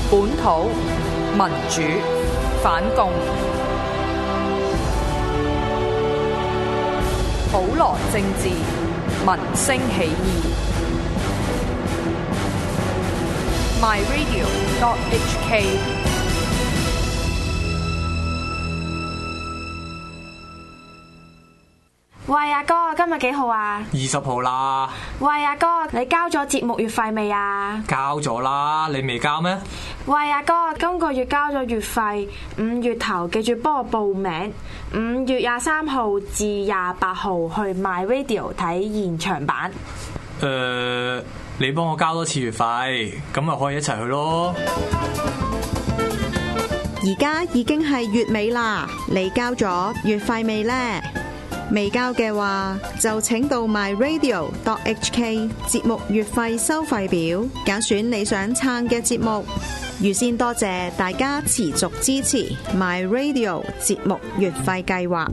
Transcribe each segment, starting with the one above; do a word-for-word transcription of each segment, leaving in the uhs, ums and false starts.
本土民主反共，普羅政治民聲起義。My Radio dot H K。 喂，阿哥，今日幾號啊？ 二十號啦。 喂，阿哥，你交咗節目月費未啊？ 交咗啦，你未交咩？ 喂，阿哥，今個月交咗月費，五月頭記住幫我報名，五月廿三號至廿八號去 My Radio 睇現場版。 誒、呃，你幫我交多次月費，咁咪可以一齊去咯。 而家已經係月尾啦，你交咗月費未呢？未交嘅話，就請到 My Radio dot H K 節目月費收費表，揀選你想撐嘅節目。預先多謝大家持續支持 My Radio 節目月費計劃。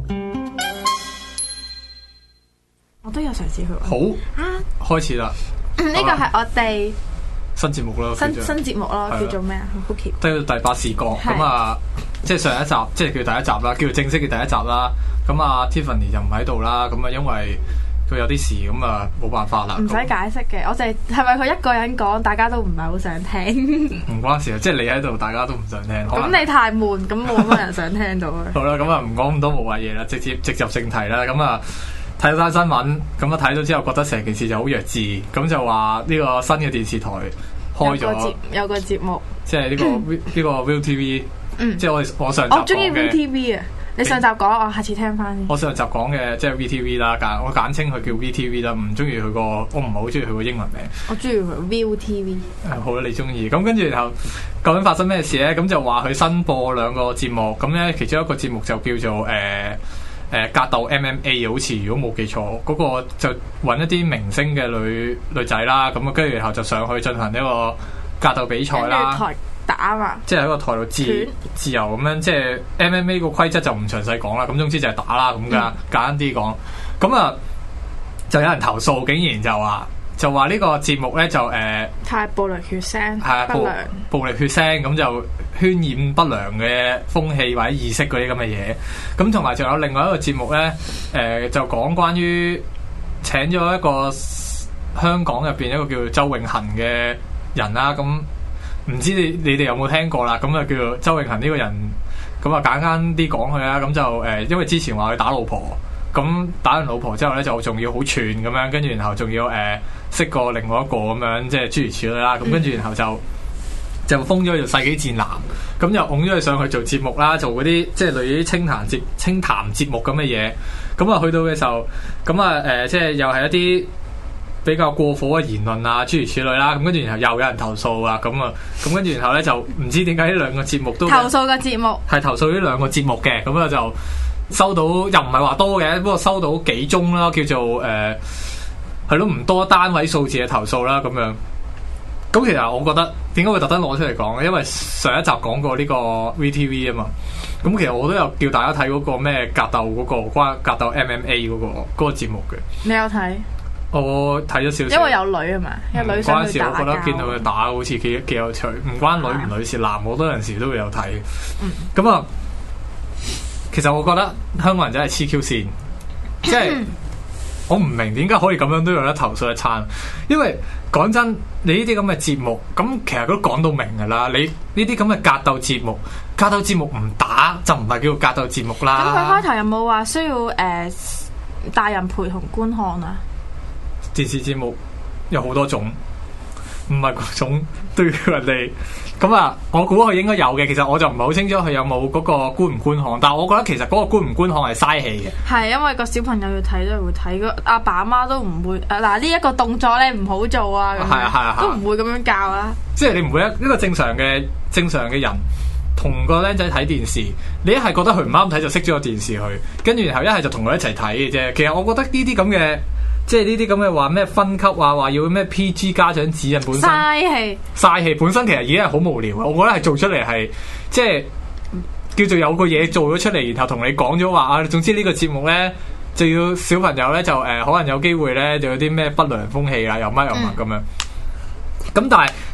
我都有嘗試去。 好啊，開始啦。 呢個係我哋新節目咯， 新新節目咯，叫做咩啊？好奇。 都第八視角咁啊，即係上一集，即係叫第一集啦，叫做正式嘅第一集啦。咁啊 Tiffany 就唔喺度啦，咁啊因為佢有啲事，咁啊冇辦法啦。 唔使解釋嘅，我淨係係咪佢一個人講，大家都唔係好想聽。唔關事啊，即係你喺度，大家都唔想聽。 咁你太悶，咁冇乜人想聽到啊。 好啦，咁啊唔講咁多無謂嘢啦，直接直入正題啦。咁啊睇到單新聞，咁啊睇到之後覺得成件事就好弱智，咁就話呢個新嘅電視台開咗有個節目， 即係呢個呢、嗯、個 ViuTV，嗯，即係我我上集我中意 ViuTV 啊。你上集講，我下次聽翻。 我上集講嘅即係 V T V 啦，簡我簡稱佢叫 V T V 啦，唔中意佢個，我唔係好中意佢個英文名。 我中意佢 ViuTV。 好啦，你中意。咁跟住然後究竟發生咩事咧？咁就話佢新播兩個節目，咁咧其中一個節目就叫做誒誒、呃呃、格鬥 M M A， 好似如果冇記錯，嗰、那個就揾一啲明星嘅女女仔啦，咁啊跟住然後就上去進行一個格鬥比賽啦。 打嘛， 即係喺個台度自自由咁樣，即係 M M A 個規則就唔詳細講啦。咁總之就係打啦咁噶，簡單啲講。咁啊，就有人投訴，竟然就話就話呢個節目咧就誒、呃、 太暴力血腥， 係啊，暴暴力血腥，咁就渲染不良嘅風氣或者意識嗰啲咁嘅嘢。咁同埋仲有另外一個節目咧，誒、呃、就講關於請咗一個香港入邊一個叫做周永恒嘅人啦，咁。唔知你你哋有冇聽過啦？咁啊叫做周永恒呢個人，咁啊簡單啲講佢啦。咁就誒、呃，因為之前話佢打老婆，咁打完老婆之後咧，就仲要好串咁樣，跟住然後仲要誒、呃、識過另外一個咁樣，即係諸如此類啦。咁跟住然後就就封咗佢做世紀戰男，咁又拱咗佢上去做節目啦，做嗰啲即係類似啲清談節清談節目咁嘅嘢。咁啊去到嘅時候，咁啊誒，即係又係一啲比較過火嘅言論啊，諸如此類啦，咁跟住然後又有人投訴啊，咁啊，咁跟住然後咧就唔知點解呢兩個節目都投訴嘅節目係投訴呢兩個節目嘅，咁啊就收到又唔係話多嘅，不過收到幾宗啦，叫做誒係咯唔多單位數字嘅投訴啦，咁樣。咁其實我覺得點解會特登攞出嚟講咧？因為上一集講過呢個 V T V 啊嘛，咁其實我都有叫大家睇嗰個咩格鬥嗰、嗰個關格鬥 M M A 嗰、嗰個嗰、嗰個節目嘅。 你有睇？ 我睇咗少少， 因為有女啊嘛，有女想去打交。 嗰陣時我覺得見到佢打好似幾幾有趣，唔關女唔女事，男好多陣時都會有睇。咁啊、嗯，其實我覺得香港人真係黐 Q 線，即係我唔明點解可以咁樣都有得投訴一餐。因為講真，你呢啲咁嘅節目，咁其實都講到明㗎啦。你呢啲咁嘅格鬥節目，格鬥節目唔打就唔係叫格鬥節目啦。 咁佢開頭有冇話需要誒、呃、大人陪同觀看啊？ 電視節目有好多種，唔係各種都要人哋咁啊！我估佢應該有嘅，其實我就唔係好清楚佢有冇嗰個觀唔觀看，但係我覺得其實嗰個觀唔觀看係嘥氣嘅。係因為個小朋友要睇都係會睇，個阿爸阿媽都唔會啊嗱呢一個動作咧唔好做啊，咁係啊係啊， 都唔會咁樣教啦。 即係你唔會一一個正常嘅正常嘅人同個僆仔睇電視，你一係覺得佢唔啱睇就熄咗個電視去，跟住然後一係就同佢一齊睇嘅啫。其實我覺得呢啲咁嘅。即係呢啲咁嘅話咩分級啊，話要咩 P G 家長指引本身嘥氣，嘥氣本身其實已經係好無聊。我覺得係做出嚟係即係叫做有個嘢做咗出嚟，然後同你講咗話啊，總之呢個節目咧就要小朋友咧就誒、呃、可能有機會咧就有啲咩不良風氣啊，又乜又乜咁樣。咁、嗯、但係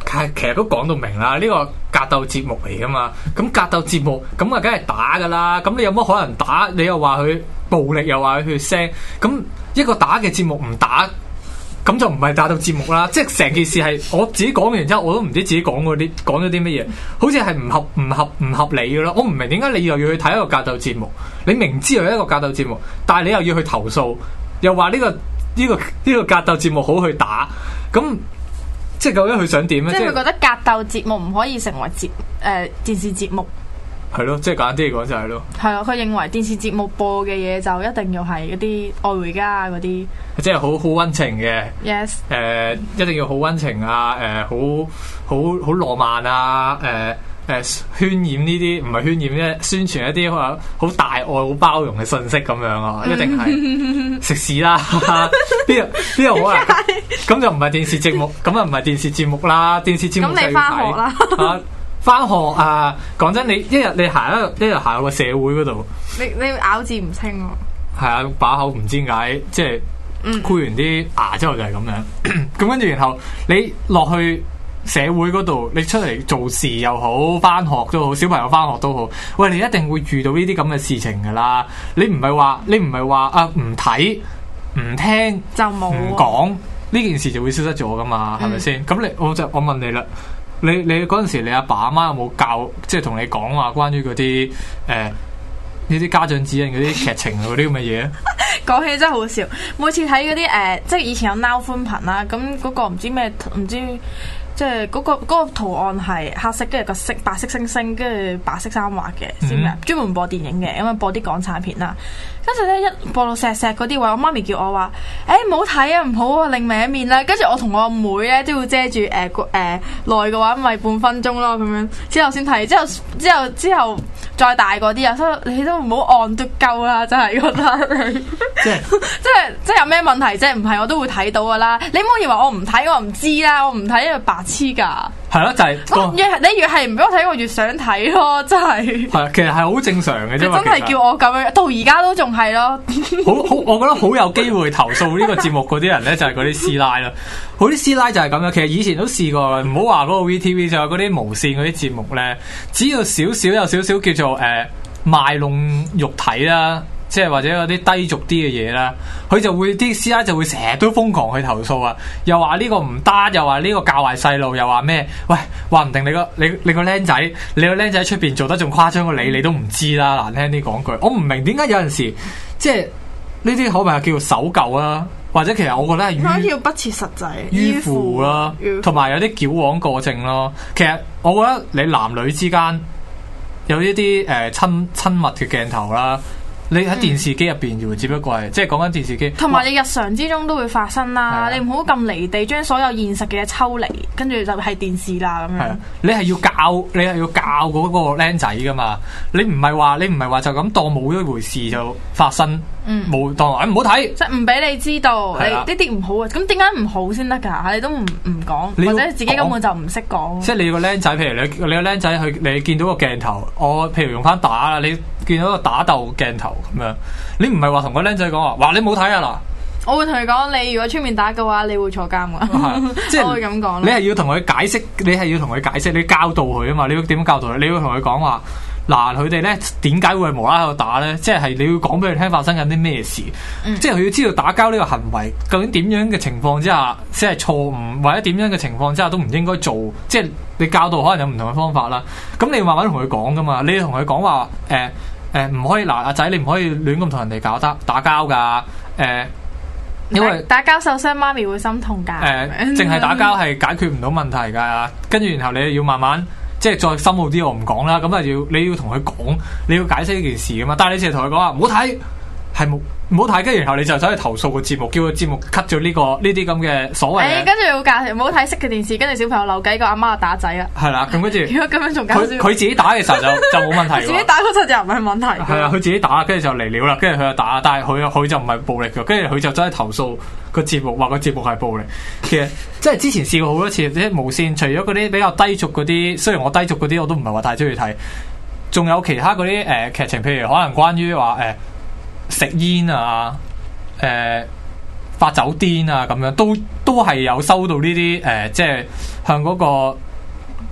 其實都講到明啦，呢、這個格鬥節目嚟噶嘛，咁格鬥節目咁啊，梗係打噶啦，咁你有乜可能打？你又話佢暴力，又話佢血腥，咁一個打嘅節目唔打，咁就唔係打鬥節目啦。即係成件事係我自己講完之後，我都唔知自己講嗰啲講咗啲乜嘢，好似係唔合唔合唔合理嘅咯。我唔明點解你又要去睇一個格鬥節目，你明知係一個格鬥節目，但係你又要去投訴，又話呢、這個呢、這個呢、這個格鬥節目好去打，咁。即係究竟佢想點咧？ 即係佢覺得格鬥節目唔可以成為節誒、呃、電視節目。係咯，即係簡單啲嚟講就係咯。 係啊，佢認為電視節目播嘅嘢就一定要係嗰啲愛回家嗰啲， 即係好好溫情嘅。 Yes。誒、 呃，一定要好溫情啊！誒、呃，好好好浪漫啊！誒、呃。誒渲染呢啲唔係渲染啫，宣傳一啲好好大愛、好包容嘅信息咁樣啊，一定係食屎啦！邊度邊度好啊？咁就唔係電視節目，咁啊唔係電視節目啦，電視節目就要睇。咁你翻學啦？啊，翻學啊！講真，你一日你行一一日行個社會嗰度， 你你咬字唔清喎。係啊，把口唔知點解，即係箍完啲牙之後就係咁樣。咁跟住然後你落去社會嗰度，你出嚟做事又好，翻學都好，小朋友翻學都好，喂，你一定會遇到呢啲咁嘅事情噶啦。你唔係話，你唔係話啊，唔睇唔聽就冇唔講呢件事就會消失咗噶嘛？係咪先？咁你我就我問你啦，你你嗰陣時你阿爸阿媽有冇教，即係同你講話關於嗰啲誒呢啲家長指引嗰啲劇情嗰啲咁嘅嘢？ 講起真係好笑，每次睇嗰啲誒，即係以前有 Now 寬頻啦，咁嗰個唔知咩唔知。即係嗰個嗰個圖案係黑色，跟住個色白色星星，跟住白色衫畫嘅，先咩？專門播電影嘅，因為播啲港產片啦。跟住咧一播到石石嗰啲位，我媽咪叫我話：誒唔好睇啊，唔好啊，另一面啦。跟住我同我阿妹咧都要遮住誒誒耐嘅話，咪半分鐘咯咁樣，之後先睇。之後之後之後再大個啲啊，所以你都唔好按都夠啦，真係覺得你即係即係即係有咩問題啫？唔係我都會睇到噶啦。你唔好以為我唔睇，我唔知啦，我唔睇因為白。黐噶，係咯，就係、是、越你越係唔俾我睇，我越想睇咯，真係。係，其實係好正常嘅啫。你真係叫我咁樣，到而家都仲係咯。 好好，我覺得好有機會投訴呢個節目嗰啲人咧，就係嗰啲師奶啦。好啲師奶就係咁樣，其實以前都試過，唔好話嗰個 V T V，就係嗰啲無線嗰啲節目咧，只要少少有少少叫做誒、呃、賣弄肉體啦。即係或者有啲低俗啲嘅嘢啦，佢就會啲師奶就會成日都瘋狂去投訴啊！又話呢個唔得，又話呢個教壞細路，又話咩？喂，話唔定你個你你個僆仔，你個僆仔喺出邊做得仲誇張過你，你都唔知啦！難聽啲講句，我唔明點解有陣時即係呢啲可唔係叫做守舊啊？或者其實我覺得係迂叫不切實際、 迂腐啦，同埋有啲矯枉過正咯。其實我覺得你男女之間有呢啲誒親親密嘅鏡頭啦。你喺電視機入邊啫，只不過係即係講緊電視機，同埋你日常之中都會發生啦。你唔好咁離地，將所有現實嘅嘢抽離，跟住就係電視啦咁樣。 你係要教，你係要教嗰個僆仔噶嘛？你唔係話你唔係話就咁當冇一回事就發生，冇、嗯、當唔好睇， 即係唔俾你知道，你呢啲唔好啊。咁點解唔好先得㗎？你都唔唔講，或者自己根本就唔識講。 即係你個僆仔，譬如你你個僆仔去，你見到個鏡頭，我譬如用翻打啦，你見到個打鬥鏡頭。咁樣，你唔係話同個僆仔講話，話你冇睇啊嗱！ 我會同佢講，你如果出面打嘅話，你會坐監噶。即係我會咁講。 你係要同佢解釋，你係要同佢解釋，你教導佢啊嘛？你要點樣教導佢？你要同佢講話，嗱，佢哋咧點解會無啦啦喺度打咧？即係你要講俾佢聽發生緊啲咩事。嗯、即係佢要知道打交呢個行為究竟點樣嘅情況之下先係錯誤，或者點樣嘅情況之下都唔應該做。即係你教導可能有唔同嘅方法啦。咁你要慢慢同佢講噶嘛？你要同佢講話誒。呃誒，唔、呃、可以嗱，阿仔你唔可以亂咁同人哋搞得打交噶，誒、呃，因為打交受傷，媽咪會心痛噶。誒、呃， 淨係打交係解決唔到問題噶，跟住然後你要慢慢即係再深奧啲，我唔講啦。咁啊要你要同佢講，你要解釋呢件事噶嘛。但係你淨係同佢講話唔好睇，係冇。唔好睇，跟住然後你就走去投訴個節目，叫個節目 cut 咗呢個呢啲咁嘅所謂。誒，跟住好搞笑，唔好睇色嘅電視，跟住小朋友扭計個阿媽打仔啦。 係啦，咁跟住。 如果咁樣仲搞笑。 佢自己打嘅時候就就冇問題。 自己打嗰陣就唔係問題。 係啊，佢自己打，跟住就嚟料啦，跟住佢就打，但係佢佢就唔係暴力嘅，跟住佢就走去投訴個節目，話個節目係暴力。其實即係之前試過好多次，即係無線除咗嗰啲比較低俗嗰啲，雖然我低俗嗰啲我都唔係話太中意睇，仲有其他嗰啲誒劇情，譬如可能關於話誒食煙啊。誒、呃，發酒癲啊，咁樣都都係有收到呢啲誒，即係向嗰個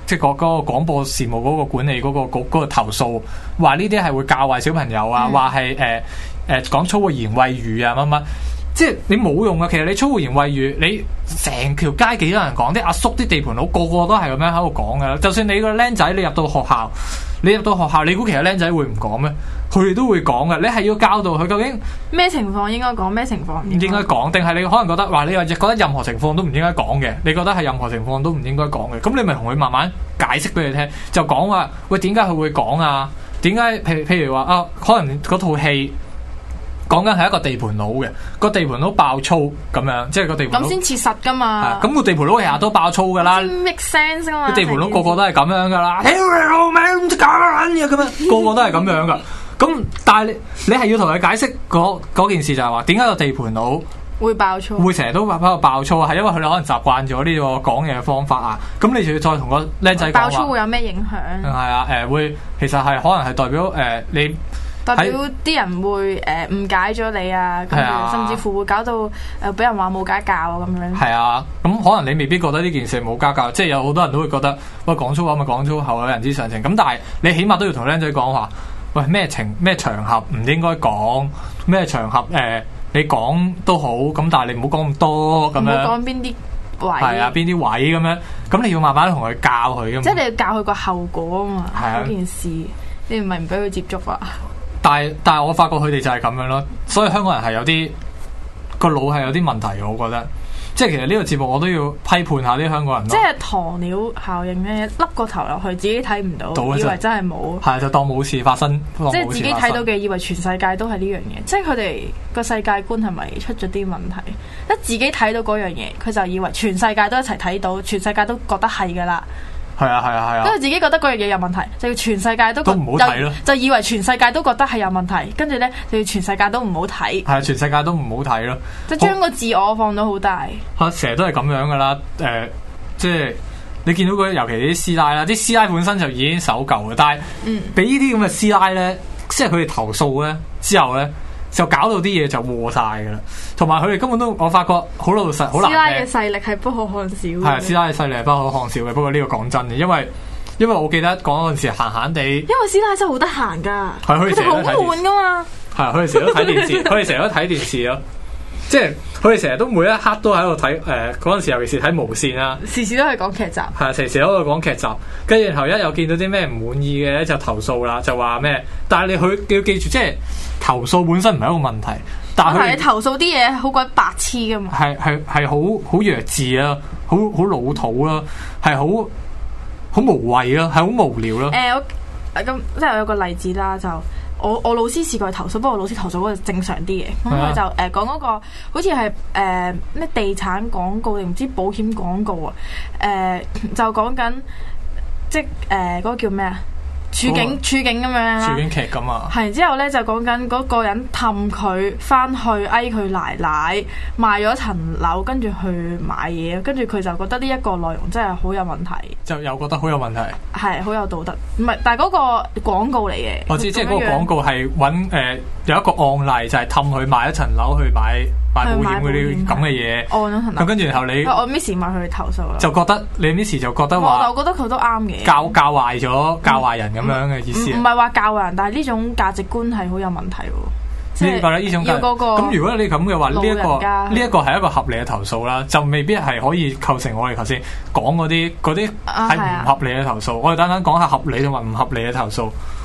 即係嗰嗰個廣播事務嗰個管理嗰、嗰個局嗰、嗰個投訴，話呢啲係會教壞小朋友啊，話係誒誒講粗話言穢語啊乜乜。即係你冇用啊！其實你粗言穢語，你成條街幾多人講？啲阿叔、啲地盤佬個個都係咁樣喺度講噶啦。就算你個僆仔，你入到學校，你入到學校，你估其實僆仔會唔講咩？佢哋都會講嘅。你係要教導佢究竟咩情況應該講，咩情況唔應該講，定係你可能覺得話你話覺得任何情況都唔應該講嘅？你覺得係任何情況都唔應該講嘅？咁你咪同佢慢慢解釋俾佢聽，就講話喂，點解佢會講啊？點解譬譬如話啊，可能嗰套戲。講緊係一個地盤佬嘅，個地盤佬爆粗咁樣，即係個地盤佬咁先切實噶嘛。咁個地盤佬日日都爆粗噶啦 ，make sense 噶嘛。 個地盤佬個個都係咁樣噶啦，屌你老味唔知搞乜嘢咁樣，個個都係咁樣噶。咁但係你你係要同佢解釋嗰嗰件事就係話，點解個地盤佬會爆粗， 會成日都喺度爆粗啊？係因為佢哋可能習慣咗呢個講嘢嘅方法啊。咁你就要再同個僆仔講話爆粗會有咩影響？ 係啊，誒、呃、會其實係可能係代表誒、呃、你。 代表啲人會誒誤、呃、解咗你啊，跟住、啊、甚至乎會搞到誒俾、呃、人話冇家教啊咁樣。係啊，咁可能你未必覺得呢件事冇家教，即係有好多人都會覺得喂講粗口咪講粗口，有人之常情。咁但係你起碼都要同僆仔講話，喂咩情咩場合唔應該講，咩場合誒、呃、你講都好，咁但係你唔好講咁多咁樣。唔好講邊啲位。係啊，邊啲位咁樣，咁你要慢慢同佢教佢噶嘛。即係你要教佢個後果啊嘛，嗰、啊、件事你唔係唔俾佢接觸啊。但係但係我發覺佢哋就係咁樣咯，所以香港人係有啲個腦係有啲問題嘅，我覺得。即係其實呢個節目我都要批判下啲香港人咯。 即係鴕鳥效應咧，笠個頭落去自己睇唔到，到以為真係冇。係就當冇事發生。即係自己睇到嘅，以為全世界都係呢樣嘢。即係佢哋個世界觀係咪出咗啲問題？一自己睇到嗰樣嘢，佢就以為全世界都一齊睇到，全世界都覺得係噶啦。 係啊係啊係啊！ 跟住自己覺得嗰樣嘢有問題，就要全世界都都唔好睇咯， 就以為全世界都覺得係有問題，跟住咧就要全世界都唔好睇。 係啊，全世界都唔好睇咯， 即係將個自我放到好大。 嚇，成日都係咁樣噶啦，誒、呃，即係你見到嗰啲，尤其啲師奶啦，啲師奶本身就已經守舊嘅，但係俾呢啲咁嘅師奶咧，即係佢哋投訴咧之後咧。就搞到啲嘢就禍晒噶啦，同埋佢哋根本都我發覺好老實，好難嘅。師奶嘅勢力係不可看小嘅。 係師奶嘅勢力係不可看小嘅，不過呢個講真嘅，因為因為我記得講嗰陣時閒閒地，因為師奶真係好得閒噶， 係佢哋成日都睇電視噶嘛， 係佢哋成日都睇電視，佢哋成日都睇電視咯，即係佢哋成日都每一刻都喺度睇誒嗰陣時，尤其是睇無線啦， 時時都係講劇集， 係時時喺度講劇集，跟住然後一有見到啲咩唔滿意嘅咧就投訴啦，就話咩？但係你佢要記住，即係投訴本身唔係一個問題。但係你投訴啲嘢好鬼白痴噶嘛？ 係係係好好弱智啦，好好老土啦，係好好無謂啦，係好無聊啦。 誒、呃，我咁即係我有個例子啦，就我我老師試過去投訴，不過我老師投訴嗰個正常啲嘅，咁佢、啊、就誒、呃、講嗰個好似係誒咩地產廣告定唔知保險廣告啊？誒、呃、就講緊即係誒嗰個叫咩啊？處境、那個、處境咁樣啦， 處境劇咁啊， 係之後咧就講緊嗰個人氹佢翻去嗌佢奶奶賣咗層樓，跟住去買嘢，跟住佢就覺得呢一個內容真係好有問題， 就又覺得好有問題， 係好有道德，唔係，但係嗰個廣告嚟嘅， 我知即係嗰個廣告係揾誒有一個案例就係氹佢賣一層樓去買。買保險嗰啲咁嘅嘢，咁跟住然後你， 我 Miss 買佢去投訴啦， 就覺得你 Miss 就覺得話， 我覺得佢都啱嘅， 教教壞咗教壞人咁樣嘅意思， 唔係話教壞人，但係呢種價值觀係好有問題喎。 你覺得呢種價值觀咁？如果你咁嘅話，呢一個呢一個係一個合理嘅投訴啦，就未必係可以構成我哋頭先講嗰啲嗰啲係唔合理嘅投訴。我哋等等講下合理同埋唔合理嘅投訴。